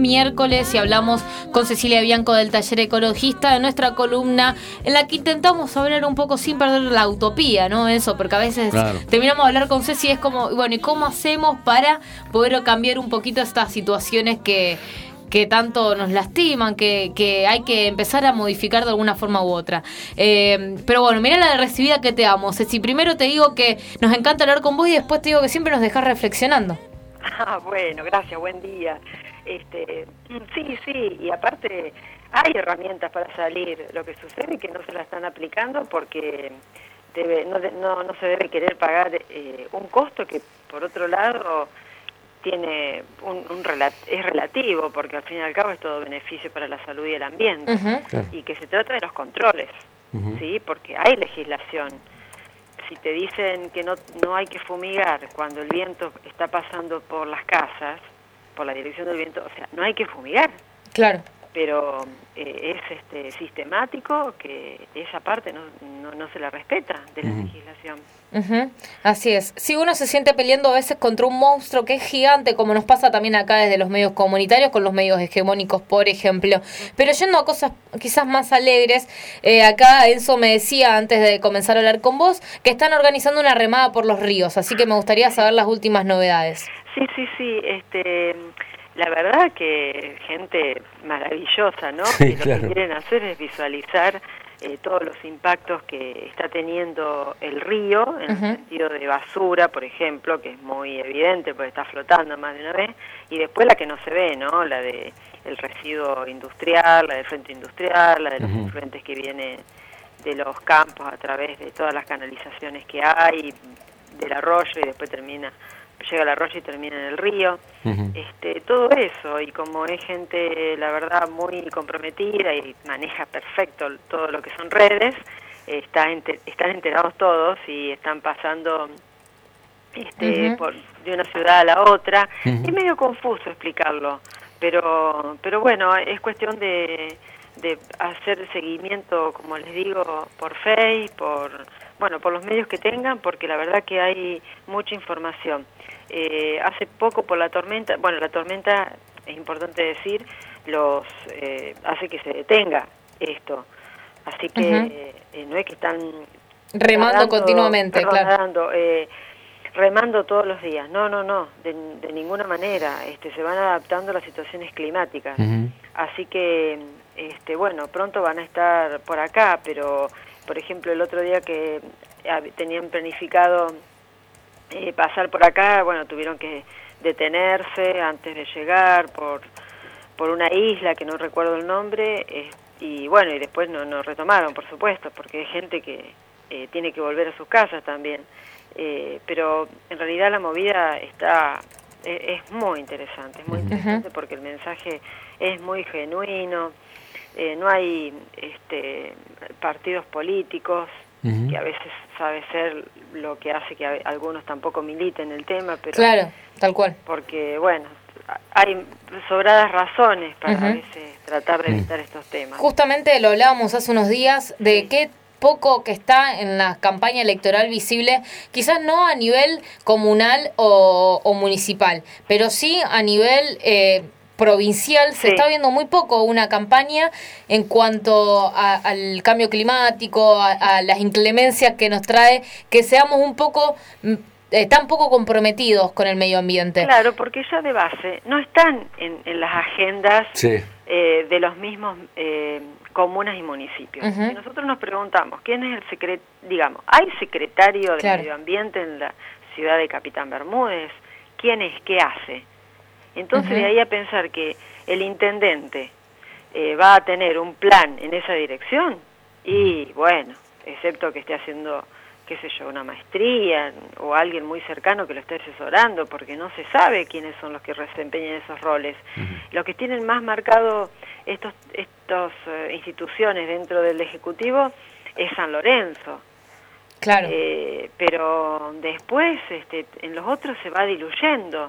miércoles y hablamos con Cecilia Bianco del Taller Ecologista de nuestra columna en la que intentamos hablar un poco sin perder la utopía, ¿no? Eso, porque a veces terminamos de hablar con Ceci y es como, bueno, ¿y cómo hacemos para poder cambiar un poquito estas situaciones que tanto nos lastiman, que hay que empezar a modificar de alguna forma u otra? Pero bueno, mirá la de recibida que te amo, Ceci. Primero te digo que nos encanta hablar con vos y después te digo que siempre nos dejás reflexionando. Bueno, gracias, buen día. Sí, y aparte hay herramientas para salir. Lo que sucede es que no se la están aplicando porque no se debe querer pagar un costo que, por otro lado, tiene es relativo, porque al fin y al cabo es todo beneficio para la salud y el ambiente. Y que se trata de los controles, ¿sí? Porque hay legislación. Si te dicen que no hay que fumigar cuando el viento está pasando por las casas, por la dirección del viento, o sea, no hay que fumigar. Claro. Pero es sistemático que esa parte no se la respeta de la legislación. Así es. Si uno se siente peleando a veces contra un monstruo que es gigante, como nos pasa también acá desde los medios comunitarios con los medios hegemónicos, por ejemplo. Pero yendo a cosas quizás más alegres, acá Enzo me decía antes de comenzar a hablar con vos que están organizando una remada por los ríos, así que me gustaría saber las últimas novedades. Sí. La verdad que gente maravillosa, ¿no? Sí, que lo que quieren hacer es visualizar todos los impactos que está teniendo el río, en el sentido de basura, por ejemplo, que es muy evidente porque está flotando más de una vez, y después la que no se ve, ¿no? La de el residuo industrial, la del frente industrial, la de los efluentes que vienen de los campos a través de todas las canalizaciones que hay, del arroyo, y después llega al arroyo y termina en el río. Todo eso, y como es gente, la verdad, muy comprometida y maneja perfecto todo lo que son redes, están enterados todos y están pasando de una ciudad a la otra. Es medio confuso explicarlo, pero bueno, es cuestión de hacer el seguimiento, como les digo, por Facebook, por los medios que tengan, porque la verdad que hay mucha información. Hace poco por la tormenta, es importante decir, hace que se detenga esto, así que no es que están remando continuamente, remando todos los días, no, de ninguna manera, se van adaptando a las situaciones climáticas, así que pronto van a estar por acá, pero por ejemplo el otro día que tenían planificado pasar por acá, tuvieron que detenerse antes de llegar por una isla que no recuerdo el nombre, y después no retomaron, por supuesto, porque hay gente que tiene que volver a sus casas también, pero en realidad la movida es muy interesante, porque el mensaje es muy genuino, no hay partidos políticos, que a veces sabe ser lo que hace que algunos tampoco militen el tema, pero claro, tal cual. Porque, hay sobradas razones para a veces tratar de evitar estos temas. Justamente lo hablábamos hace unos días de qué poco que está en la campaña electoral visible, quizás no a nivel comunal o municipal, pero sí a nivel provincial. Se está viendo muy poco una campaña en cuanto al cambio climático, a las inclemencias que nos trae, que seamos un poco tan poco comprometidos con el medio ambiente. Claro, porque ya de base no están en las agendas de los mismos comunas y municipios. Si nosotros nos preguntamos quién es ¿hay secretario de Medio Ambiente en la ciudad de Capitán Bermúdez? ¿Quién es? ¿Qué hace? Entonces de ahí a pensar que el intendente va a tener un plan en esa dirección, y excepto que esté haciendo, una maestría o alguien muy cercano que lo esté asesorando, porque no se sabe quiénes son los que desempeñan esos roles. Los que tienen más marcado estas instituciones dentro del Ejecutivo es San Lorenzo. Claro. Pero después en los otros se va diluyendo.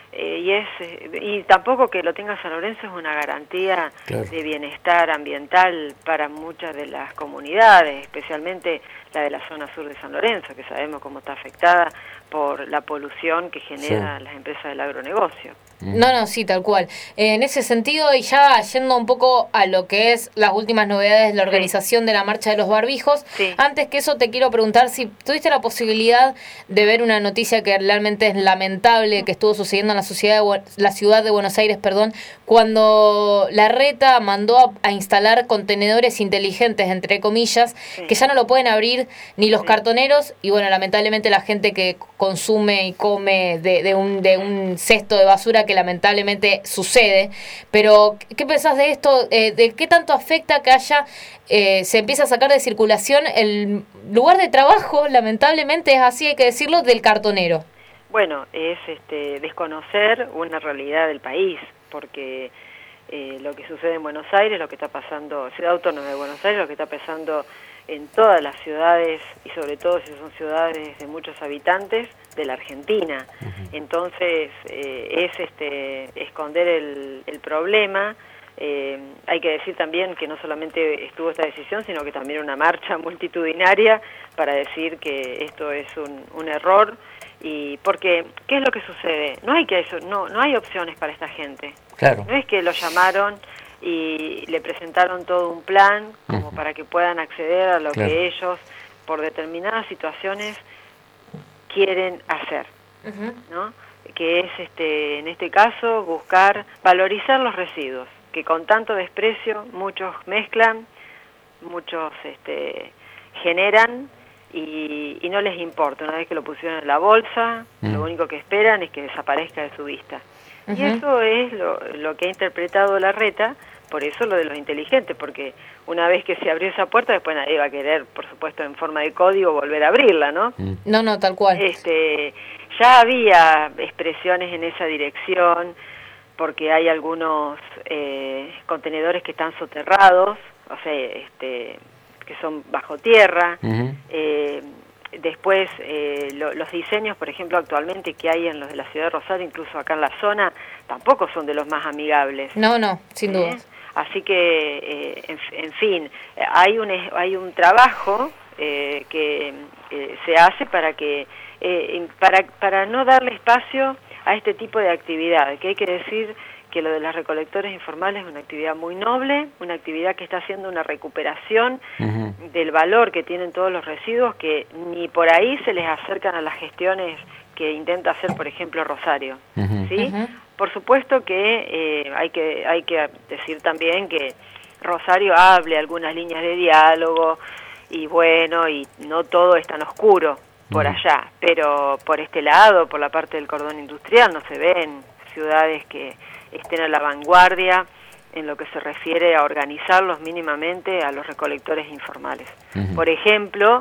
Y tampoco que lo tenga San Lorenzo es una garantía de bienestar ambiental para muchas de las comunidades, especialmente la de la zona sur de San Lorenzo, que sabemos cómo está afectada por la polución que generan las empresas del agronegocio. No, sí, tal cual. En ese sentido, y ya yendo un poco a lo que es las últimas novedades de la organización de la Marcha de los Barbijos, antes que eso te quiero preguntar si tuviste la posibilidad de ver una noticia que realmente es lamentable que estuvo sucediendo en la ciudad de Buenos Aires, cuando Larreta mandó a instalar contenedores inteligentes, entre comillas, que ya no lo pueden abrir ni los cartoneros, y bueno, lamentablemente la gente que consume y come de un cesto de basura, que lamentablemente sucede. Pero ¿qué pensás de esto? ¿De qué tanto afecta que se empieza a sacar de circulación el lugar de trabajo, lamentablemente es así, hay que decirlo, del cartonero? Bueno, es desconocer una realidad del país, porque lo que sucede en Buenos Aires, lo que está pasando, Ciudad Autónoma de Buenos Aires, lo que está pasando en todas las ciudades, y sobre todo si son ciudades de muchos habitantes, de la Argentina. Entonces, es esconder el problema. Hay que decir también que no solamente estuvo esta decisión, sino que también una marcha multitudinaria para decir que esto es un error. Y porque, ¿qué es lo que sucede? No hay opciones para esta gente. Claro. No es que lo llamaron y le presentaron todo un plan como para que puedan acceder a lo que ellos, por determinadas situaciones, quieren hacer, ¿no? Que es, en este caso, valorizar los residuos, que con tanto desprecio muchos mezclan, muchos generan, y no les importa. Una vez que lo pusieron en la bolsa, lo único que esperan es que desaparezca de su vista. Y eso es lo que ha interpretado Larreta, por eso lo de los inteligentes, porque una vez que se abrió esa puerta, después nadie va a querer, por supuesto, en forma de código, volver a abrirla, ¿no? No, tal cual. Ya había expresiones en esa dirección, porque hay algunos contenedores que están soterrados, o sea, que son bajo tierra. Después, los diseños, por ejemplo, actualmente que hay en los de la ciudad de Rosario, incluso acá en la zona, tampoco son de los más amigables. No, sin duda. Así que, en fin, hay un trabajo que se hace para no darle espacio a este tipo de actividad, que hay que decir que lo de los recolectores informales es una actividad muy noble, una actividad que está haciendo una recuperación del valor que tienen todos los residuos, que ni por ahí se les acercan a las gestiones que intenta hacer, por ejemplo, Rosario. ¿Sí? Por supuesto que hay que decir también que Rosario hable algunas líneas de diálogo, y bueno, y no todo es tan oscuro por allá, pero por este lado, por la parte del cordón industrial, no se ven ciudades que estén a la vanguardia en lo que se refiere a organizarlos mínimamente a los recolectores informales. Por ejemplo,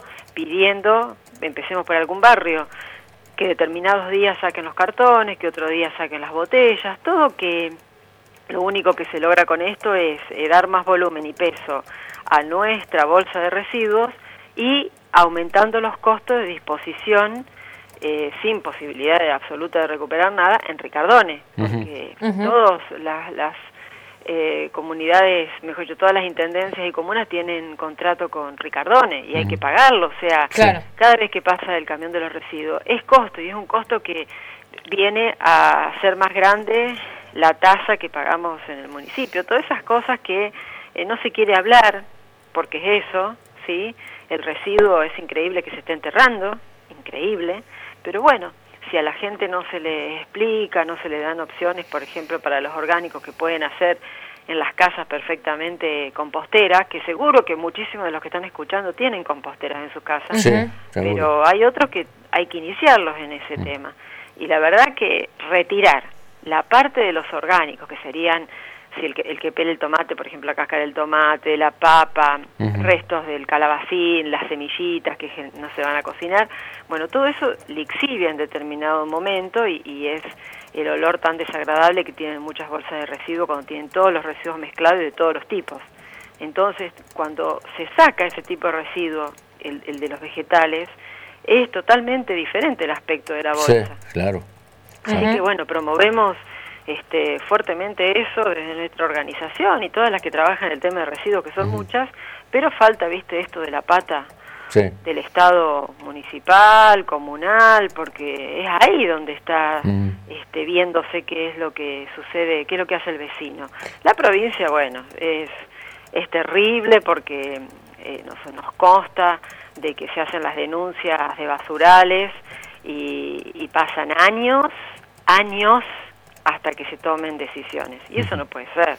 empecemos por algún barrio, que determinados días saquen los cartones, que otro día saquen las botellas, todo, que lo único que se logra con esto es dar más volumen y peso a nuestra bolsa de residuos y aumentando los costos de disposición sin posibilidad absoluta de recuperar nada en Ricardones, porque todas las comunidades, mejor dicho, todas las intendencias y comunas tienen contrato con Ricardones y hay que pagarlo, o sea, cada vez que pasa el camión de los residuos es costo, y es un costo que viene a ser más grande la tasa que pagamos en el municipio. Todas esas cosas que no se quiere hablar, porque es eso, ¿sí? El residuo es increíble que se esté enterrando, increíble, pero bueno, si a la gente no se le explica, no se le dan opciones, por ejemplo, para los orgánicos que pueden hacer en las casas perfectamente composteras, que seguro que muchísimos de los que están escuchando tienen composteras en sus casas, pero hay otros que hay que iniciarlos en ese tema. Y la verdad que retirar la parte de los orgánicos, que serían si el que pele el tomate, por ejemplo, la cáscara del tomate, la papa, restos del calabacín, las semillitas que no se van a cocinar, bueno, todo eso lixivia en determinado momento y es el olor tan desagradable que tienen muchas bolsas de residuos cuando tienen todos los residuos mezclados y de todos los tipos. Entonces, cuando se saca ese tipo de residuo, el de los vegetales, es totalmente diferente el aspecto de la bolsa. Sí, claro. Así que bueno, promovemos fuertemente eso desde nuestra organización y todas las que trabajan en el tema de residuos, que son muchas, pero falta, viste, esto de la pata del Estado municipal, comunal, porque es ahí donde está viéndose qué es lo que sucede, qué es lo que hace el vecino. La provincia, bueno, es terrible porque nos consta de que se hacen las denuncias de basurales y pasan años hasta que se tomen decisiones. Y eso no puede ser,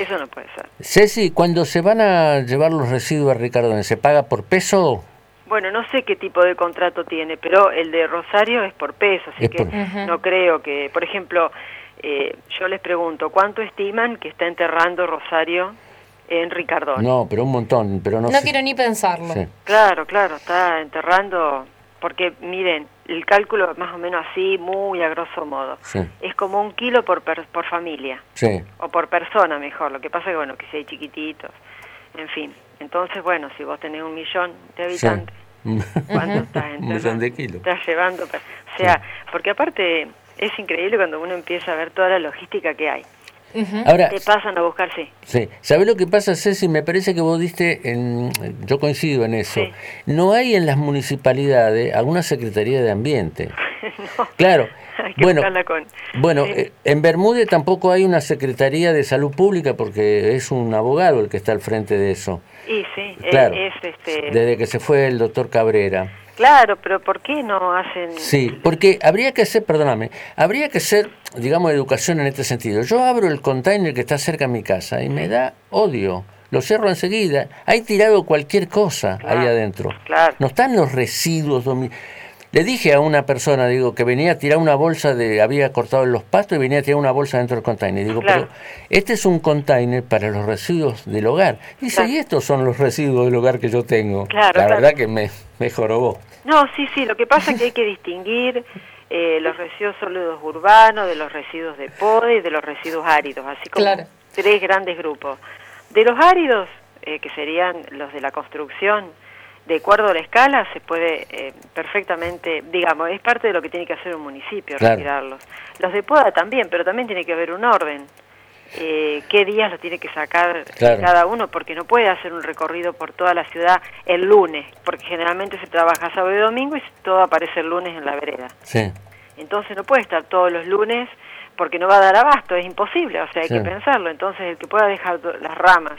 Ceci, cuando se van a llevar los residuos a Ricardone, ¿se paga por peso? Bueno, no sé qué tipo de contrato tiene, pero el de Rosario es por peso, así que no creo que, por ejemplo, yo les pregunto, ¿cuánto estiman que está enterrando Rosario en Ricardone? No, pero un montón, pero no quiero ni pensarlo. Sí. Claro, está enterrando, porque miren, el cálculo más o menos así, muy a grosso modo, es como 1 kilo por familia, o por persona mejor, lo que pasa es que, bueno, que si hay chiquititos, en fin. Entonces, bueno, si vos tenés 1 millón de habitantes, ¿cuánto estás enterrando? 1 millón de kilos. Estás llevando, o sea, porque aparte es increíble cuando uno empieza a ver toda la logística que hay. Ahora, te pasan a buscar, sí. ¿Sabés lo que pasa, Ceci? Me parece que vos diste, yo coincido en eso. Sí. No hay en las municipalidades alguna secretaría de ambiente. No. Claro. Hay que buscarla con... sí. En Bermúdez tampoco hay una secretaría de salud pública porque es un abogado el que está al frente de eso. Y sí, claro, desde que se fue el doctor Cabrera. Claro, pero ¿por qué no hacen...? Sí, porque habría que hacer, digamos, educación en este sentido. Yo abro el container que está cerca de mi casa y me da odio. Lo cierro enseguida. Hay tirado cualquier cosa ahí adentro. Claro. No están los residuos. Le dije a una persona, que venía a tirar una bolsa había cortado los pastos y venía a tirar una bolsa dentro del container. Digo, pero este es un container para los residuos del hogar. Dice, y estos son los residuos del hogar que yo tengo. La verdad que me jorobó. No, sí, lo que pasa es que hay que distinguir los residuos sólidos urbanos de los residuos de poda y de los residuos áridos, así como 3 grandes grupos. De los áridos, que serían los de la construcción, de acuerdo a la escala, se puede perfectamente, digamos, es parte de lo que tiene que hacer un municipio, retirarlos. Los de poda también, pero también tiene que haber un orden. Qué días lo tiene que sacar cada uno, porque no puede hacer un recorrido por toda la ciudad el lunes, porque generalmente se trabaja sábado y domingo y todo aparece el lunes en la vereda. Sí. Entonces no puede estar todos los lunes porque no va a dar abasto, es imposible, o sea, hay que pensarlo. Entonces el que pueda dejar las ramas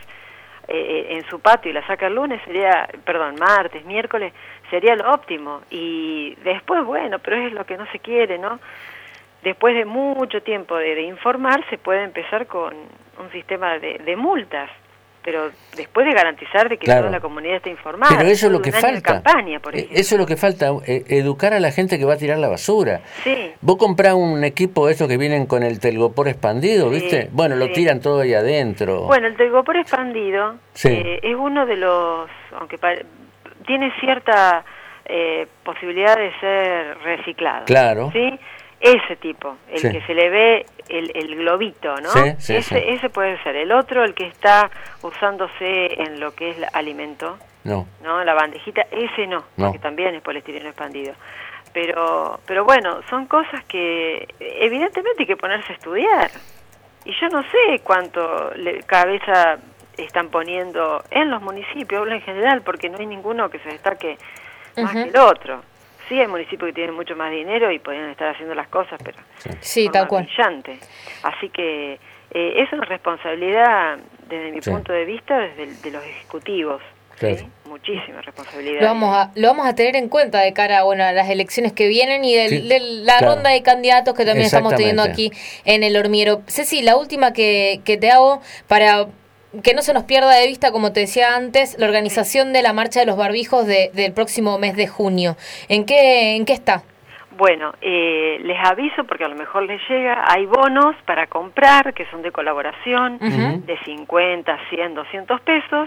en su patio y la saca el lunes martes, miércoles, sería lo óptimo. Y después, bueno, pero es lo que no se quiere, ¿no? Después de mucho tiempo de informar, se puede empezar con un sistema de multas, pero después de garantizar de que toda la comunidad esté informada. Pero eso es lo que falta. Campaña, por ejemplo. Eso es lo que falta, educar a la gente que va a tirar la basura. Sí. Vos comprás un equipo de estos que vienen con el telgopor expandido, ¿viste? Bueno, lo tiran todo ahí adentro. Bueno, el telgopor expandido es uno de los, aunque tiene cierta posibilidad de ser reciclado. Claro. ¿Sí? Ese tipo, el que se le ve el globito, ¿no? Ese puede ser. El otro, el que está usándose en lo que es alimento, ¿no? La bandejita, ese no, porque también es poliestireno expandido. Pero bueno, son cosas que evidentemente hay que ponerse a estudiar. Y yo no sé cuánto cabeza están poniendo en los municipios, hablo en general, porque no hay ninguno que se destaque más que el otro. Sí, hay municipios que tienen mucho más dinero y podrían estar haciendo las cosas, pero tal cual. Brillante. Así que es una responsabilidad, desde mi punto de vista, de los ejecutivos. ¿Sí? Muchísima responsabilidad. Lo vamos a tener en cuenta de cara a las elecciones que vienen y de la ronda de candidatos que también estamos teniendo aquí en El Hormiguero. Ceci, la última que te hago para que no se nos pierda de vista, como te decía antes, la organización de la Marcha de los Barbijos del próximo mes de junio. ¿En qué está? Bueno, les aviso porque a lo mejor les llega, hay bonos para comprar que son de colaboración, de 50, 100, 200 pesos,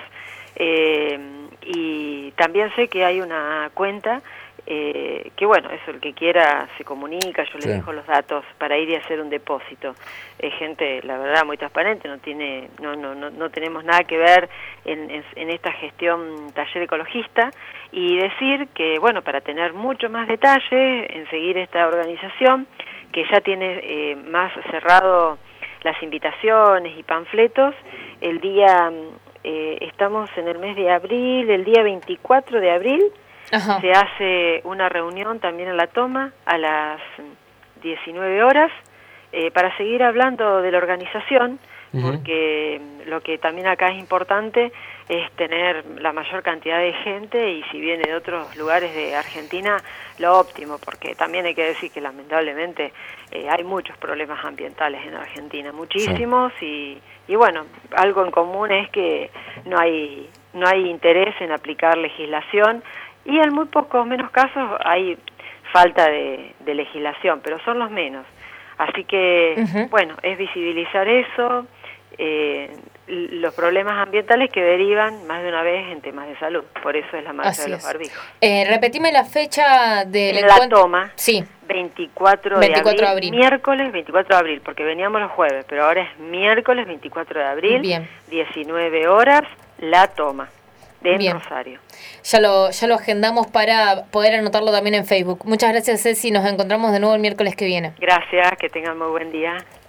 y también sé que hay una cuenta que bueno, eso, el que quiera se comunica, yo les dejo los datos para ir y hacer un depósito. Es gente, la verdad, muy transparente, no tenemos nada que ver en esta gestión taller ecologista, y decir que, bueno, para tener mucho más detalle en seguir esta organización, que ya tiene más cerrado las invitaciones y panfletos, el día, estamos en el mes de abril, el día 24 de abril, se hace una reunión también en La Toma a las 19 horas para seguir hablando de la organización, porque lo que también acá es importante es tener la mayor cantidad de gente, y si viene de otros lugares de Argentina, lo óptimo, porque también hay que decir que lamentablemente hay muchos problemas ambientales en Argentina, muchísimos, y bueno, algo en común es que no hay interés en aplicar legislación, y en muy pocos menos casos hay falta de legislación, pero son los menos. Así que, bueno, es visibilizar eso, los problemas ambientales que derivan más de una vez en temas de salud. Por eso es la marcha de los barbijos. Repetime la fecha del encuentro. La Toma, sí. 24 de abril, miércoles 24 de abril, porque veníamos los jueves, pero ahora es miércoles 24 de abril, bien. 19 horas, La Toma, de Rosario. Ya lo agendamos para poder anotarlo también en Facebook. Muchas gracias, Ceci, nos encontramos de nuevo el miércoles que viene. Gracias, que tengan muy buen día.